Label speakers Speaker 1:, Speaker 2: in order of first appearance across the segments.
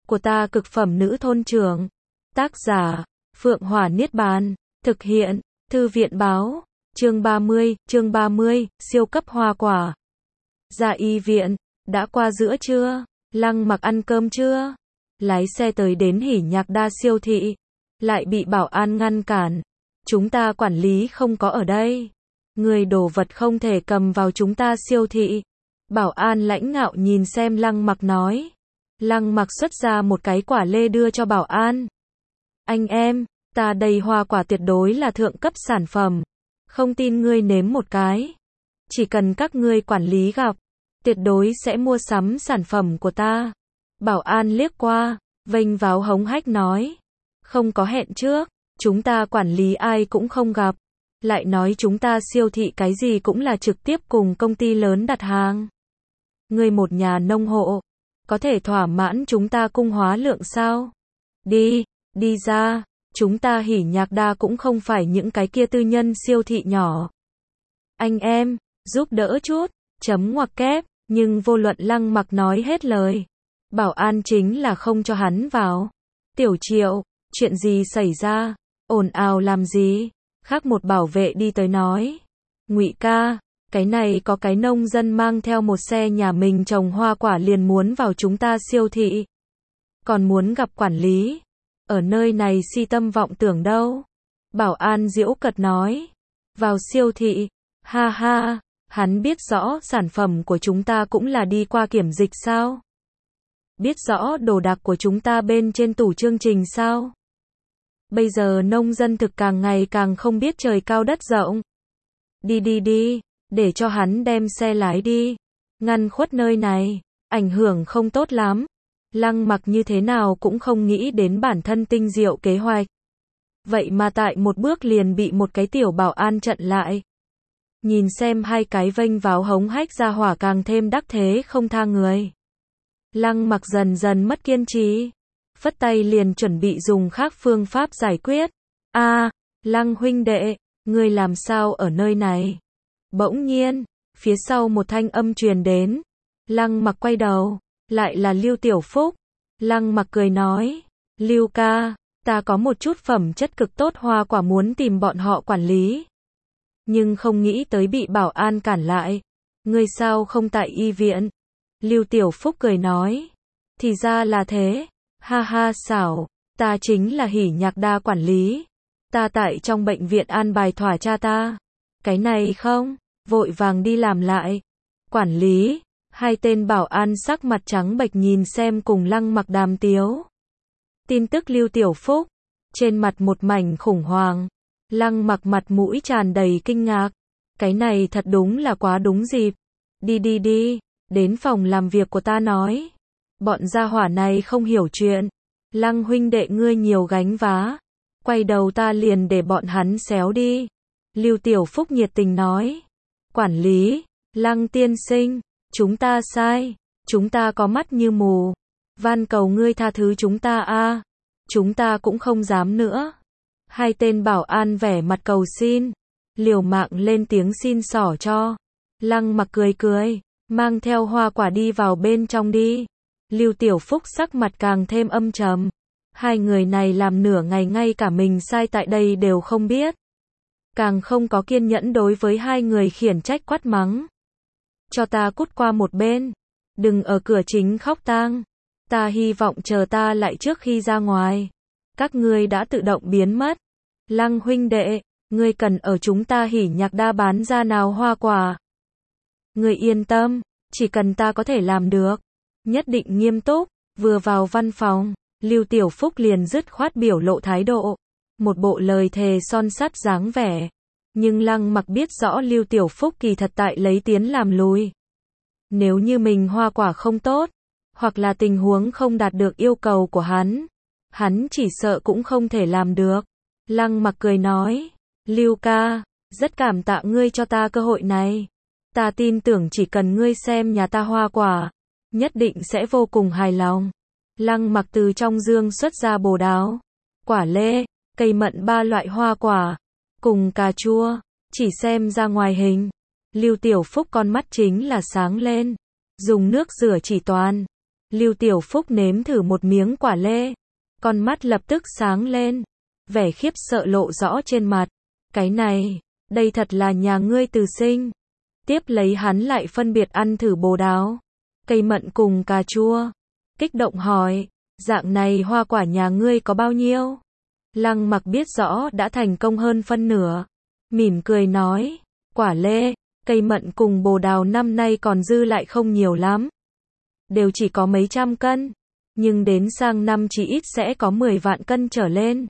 Speaker 1: của ta cực phẩm nữ thôn trưởng. Tác giả, Phượng Hỏa Niết Bàn. Thực hiện, Thư viện báo. Chương 30, siêu cấp hoa quả. Ra y viện, đã qua giữa trưa, Lăng Mặc ăn cơm chưa? Lái xe tới đến Hỉ Nhạc Đa siêu thị, lại bị bảo an ngăn cản. Chúng ta quản lý không có ở đây. Người đồ vật không thể cầm vào chúng ta siêu thị. Bảo an lãnh ngạo nhìn xem Lăng Mặc nói. Lăng Mặc xuất ra một cái quả lê đưa cho bảo an. Anh em, ta đây hoa quả tuyệt đối là thượng cấp sản phẩm. Không tin ngươi nếm một cái. Chỉ cần các ngươi quản lý gặp, tuyệt đối sẽ mua sắm sản phẩm của ta. Bảo an liếc qua, vênh váo hống hách nói. Không có hẹn trước, chúng ta quản lý ai cũng không gặp. Lại nói chúng ta siêu thị cái gì cũng là trực tiếp cùng công ty lớn đặt hàng. Ngươi một nhà nông hộ, có thể thỏa mãn chúng ta cung hóa lượng sao? Đi ra, chúng ta Hỉ Nhạc Đa cũng không phải những cái kia tư nhân siêu thị nhỏ. Anh em, giúp đỡ chút, chấm ngoặc kép, nhưng vô luận Lăng Mặc nói hết lời. Bảo an chính là không cho hắn vào. Tiểu Triệu, chuyện gì xảy ra? Ồn ào làm gì? Khác một bảo vệ đi tới nói. Ngụy ca, cái này có cái nông dân mang theo một xe nhà mình trồng hoa quả liền muốn vào chúng ta siêu thị. Còn muốn gặp quản lý. Ở nơi này si tâm vọng tưởng đâu. Bảo an giễu cợt nói. Vào siêu thị. Ha ha, hắn biết rõ sản phẩm của chúng ta cũng là đi qua kiểm dịch sao? Biết rõ đồ đạc của chúng ta bên trên tủ chương trình sao? Bây giờ nông dân thực càng ngày càng không biết trời cao đất rộng. Đi, để cho hắn đem xe lái đi. Ngăn khuất nơi này, ảnh hưởng không tốt lắm. Lăng Mặc như thế nào cũng không nghĩ đến bản thân tinh diệu kế hoạch. Vậy mà tại một bước liền bị một cái tiểu bảo an chặn lại. Nhìn xem hai cái vênh váo hống hách ra hỏa càng thêm đắc thế không tha người. Lăng Mặc dần dần mất kiên trì. Phất tay liền chuẩn bị dùng khác phương pháp giải quyết. Lăng huynh đệ, ngươi làm sao ở nơi này? Bỗng nhiên, phía sau một thanh âm truyền đến. Lăng Mặc quay đầu, lại là Lưu Tiểu Phúc. Lăng Mặc cười nói, Lưu ca, ta có một chút phẩm chất cực tốt hoa quả muốn tìm bọn họ quản lý. Nhưng không nghĩ tới bị bảo an cản lại. Ngươi sao không tại y viện? Lưu Tiểu Phúc cười nói, thì ra là thế. Ha ha xảo, ta chính là Hỉ Nhạc Đa quản lý. Ta tại trong bệnh viện an bài thỏa cha ta. Cái này không, vội vàng đi làm lại. Quản lý, hai tên bảo an sắc mặt trắng bệch nhìn xem cùng Lăng Mặc đàm tiếu. Tin tức Lưu Tiểu Phúc, trên mặt một mảnh khủng hoảng. Lăng Mặc mặt mũi tràn đầy kinh ngạc. Cái này thật đúng là quá đúng dịp. Đi, đến phòng làm việc của ta nói. Bọn gia hỏa này không hiểu chuyện. Lăng huynh đệ ngươi nhiều gánh vá. Quay đầu ta liền để bọn hắn xéo đi. Lưu Tiểu Phúc nhiệt tình nói. Quản lý, Lăng tiên sinh, chúng ta sai. Chúng ta có mắt như mù. Van cầu ngươi tha thứ chúng ta a. Chúng ta cũng không dám nữa. Hai tên bảo an vẻ mặt cầu xin. Liều mạng lên tiếng xin xỏ cho. Lăng Mặc cười, mang theo hoa quả đi vào bên trong đi. Lưu Tiểu Phúc sắc mặt càng thêm âm trầm. Hai người này làm nửa ngày ngay cả mình sai tại đây đều không biết. Càng không có kiên nhẫn đối với hai người khiển trách quát mắng. Cho ta cút qua một bên. Đừng ở cửa chính khóc tang. Ta hy vọng chờ ta lại trước khi ra ngoài. Các ngươi đã tự động biến mất. Lăng huynh đệ, ngươi cần ở chúng ta Hỉ Nhạc Đa bán ra nào hoa quả. Ngươi yên tâm, chỉ cần ta có thể làm được. Nhất định nghiêm túc. Vừa vào văn phòng, Lưu Tiểu Phúc liền dứt khoát biểu lộ thái độ. Một bộ lời thề son sắt dáng vẻ. Nhưng Lăng Mặc biết rõ Lưu Tiểu Phúc kỳ thật tại lấy tiến làm lùi. Nếu như mình hoa quả không tốt, hoặc là tình huống không đạt được yêu cầu của hắn chỉ sợ cũng không thể làm được. Lăng Mặc cười nói, Lưu ca, rất cảm tạ ngươi cho ta cơ hội này. Ta tin tưởng chỉ cần ngươi xem nhà ta hoa quả, nhất định sẽ vô cùng hài lòng. Lăng Mặc từ trong dương xuất ra bồ đào, quả lê, cây mận ba loại hoa quả, cùng cà chua. Chỉ xem ra ngoài hình, Lưu Tiểu Phúc con mắt chính là sáng lên. Dùng nước rửa chỉ toàn. Lưu Tiểu Phúc nếm thử một miếng quả lê, con mắt lập tức sáng lên, vẻ khiếp sợ lộ rõ trên mặt. Cái này, đây thật là nhà ngươi từ sinh. Tiếp lấy hắn lại phân biệt ăn thử bồ đào, cây mận cùng cà chua. Kích động hỏi, dạng này hoa quả nhà ngươi có bao nhiêu? Lăng Mặc biết rõ đã thành công hơn phân nửa, mỉm cười nói, quả lê, cây mận cùng bồ đào năm nay còn dư lại không nhiều lắm, đều chỉ có mấy trăm cân, nhưng đến sang năm chỉ ít sẽ có 10 vạn cân trở lên.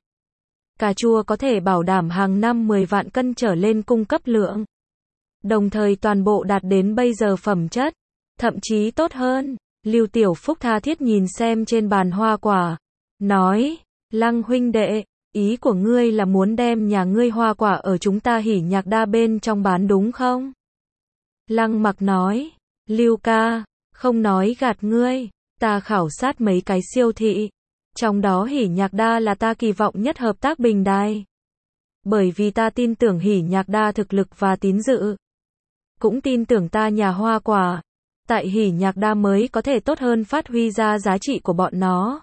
Speaker 1: Cà chua có thể bảo đảm hàng năm 10 vạn cân trở lên cung cấp lượng, đồng thời toàn bộ đạt đến bây giờ phẩm chất, thậm chí tốt hơn. Lưu Tiểu Phúc tha thiết nhìn xem trên bàn hoa quả, nói, Lăng huynh đệ, ý của ngươi là muốn đem nhà ngươi hoa quả ở chúng ta Hỉ Nhạc Đa bên trong bán đúng không? Lăng Mặc nói, Lưu ca, không nói gạt ngươi, ta khảo sát mấy cái siêu thị, trong đó Hỉ Nhạc Đa là ta kỳ vọng nhất hợp tác bình đài. Bởi vì ta tin tưởng Hỉ Nhạc Đa thực lực và tín dự, cũng tin tưởng ta nhà hoa quả, tại Hỉ Nhạc Đa mới có thể tốt hơn phát huy ra giá trị của bọn nó.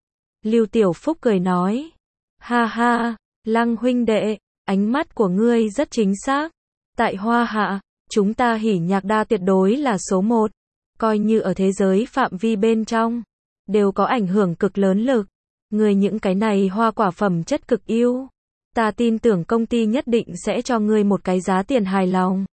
Speaker 1: Lưu Tiểu Phúc cười nói, ha ha, Lăng huynh đệ, ánh mắt của ngươi rất chính xác. Tại Hoa Hạ, chúng ta Hỉ Nhạc Đa tuyệt đối là số 1, coi như ở thế giới phạm vi bên trong, đều có ảnh hưởng cực lớn lực. Ngươi những cái này hoa quả phẩm chất cực ưu, ta tin tưởng công ty nhất định sẽ cho ngươi một cái giá tiền hài lòng.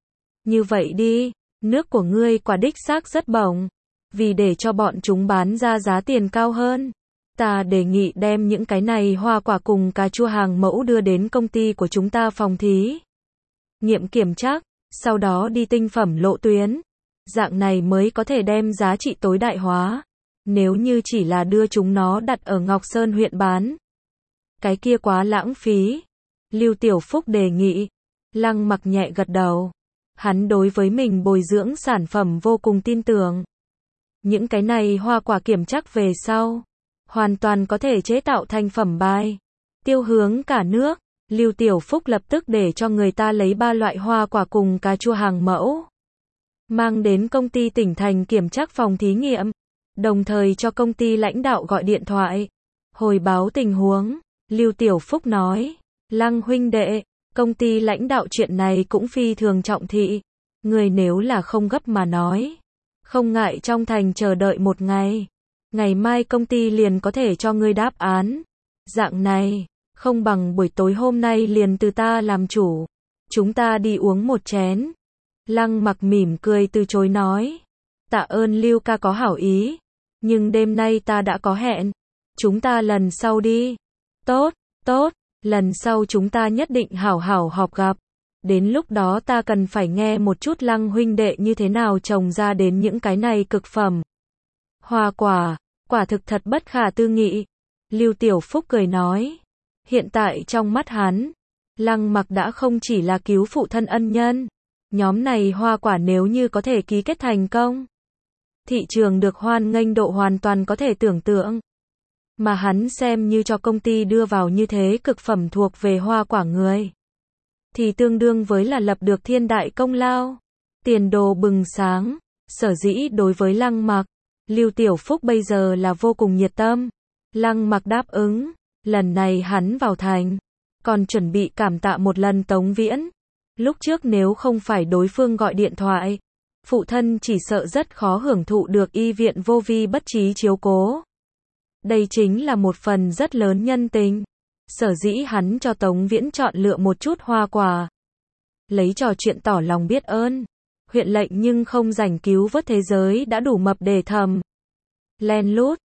Speaker 1: Như vậy đi, nước của ngươi quả đích xác rất bổng, vì để cho bọn chúng bán ra giá tiền cao hơn, ta đề nghị đem những cái này hoa quả cùng cà chua hàng mẫu đưa đến công ty của chúng ta phòng thí nghiệm kiểm tra, sau đó đi tinh phẩm lộ tuyến. Dạng này mới có thể đem giá trị tối đại hóa. Nếu như chỉ là đưa chúng nó đặt ở Ngọc Sơn huyện bán, cái kia quá lãng phí. Lưu Tiểu Phúc đề nghị. Lăng Mặc nhẹ gật đầu. Hắn đối với mình bồi dưỡng sản phẩm vô cùng tin tưởng. Những cái này hoa quả kiểm chắc về sau, hoàn toàn có thể chế tạo thành phẩm bài, tiêu hướng cả nước. Lưu Tiểu Phúc lập tức để cho người ta lấy 3 loại hoa quả cùng cà chua hàng mẫu, mang đến công ty tỉnh thành kiểm tra phòng thí nghiệm, đồng thời cho công ty lãnh đạo gọi điện thoại, hồi báo tình huống. Lưu Tiểu Phúc nói, Lăng huynh đệ, công ty lãnh đạo chuyện này cũng phi thường trọng thị, người nếu là không gấp mà nói, không ngại trong thành chờ đợi một ngày, ngày mai công ty liền có thể cho ngươi đáp án. Dạng này, không bằng buổi tối hôm nay liền từ ta làm chủ, chúng ta đi uống một chén. Lăng Mặc mỉm cười từ chối nói, tạ ơn Lưu ca có hảo ý, nhưng đêm nay ta đã có hẹn, chúng ta lần sau đi. Tốt, tốt, lần sau chúng ta nhất định hảo hảo họp gặp, đến lúc đó ta cần phải nghe một chút Lăng huynh đệ như thế nào trồng ra đến những cái này cực phẩm hoa quả, quả thực thật bất khả tư nghị. Lưu Tiểu Phúc cười nói, hiện tại trong mắt hắn, Lăng Mặc đã không chỉ là cứu phụ thân ân nhân, nhóm này hoa quả nếu như có thể ký kết thành công, thị trường được hoan nghênh độ hoàn toàn có thể tưởng tượng. Mà hắn xem như cho công ty đưa vào như thế cực phẩm thuộc về hoa quả người, thì tương đương với là lập được thiên đại công lao, tiền đồ bừng sáng. Sở dĩ đối với Lăng Mặc, Lưu Tiểu Phúc bây giờ là vô cùng nhiệt tâm. Lăng Mặc đáp ứng, lần này hắn vào thành, còn chuẩn bị cảm tạ một lần Tống Viễn. Lúc trước nếu không phải đối phương gọi điện thoại, phụ thân chỉ sợ rất khó hưởng thụ được y viện vô vi bất trí chiếu cố. Đây chính là một phần rất lớn nhân tình. Sở dĩ hắn cho Tống Viễn chọn lựa một chút hoa quả, lấy trò chuyện tỏ lòng biết ơn. Huyện lệnh nhưng không rảnh cứu vớt thế giới đã đủ mập để thầm len lút.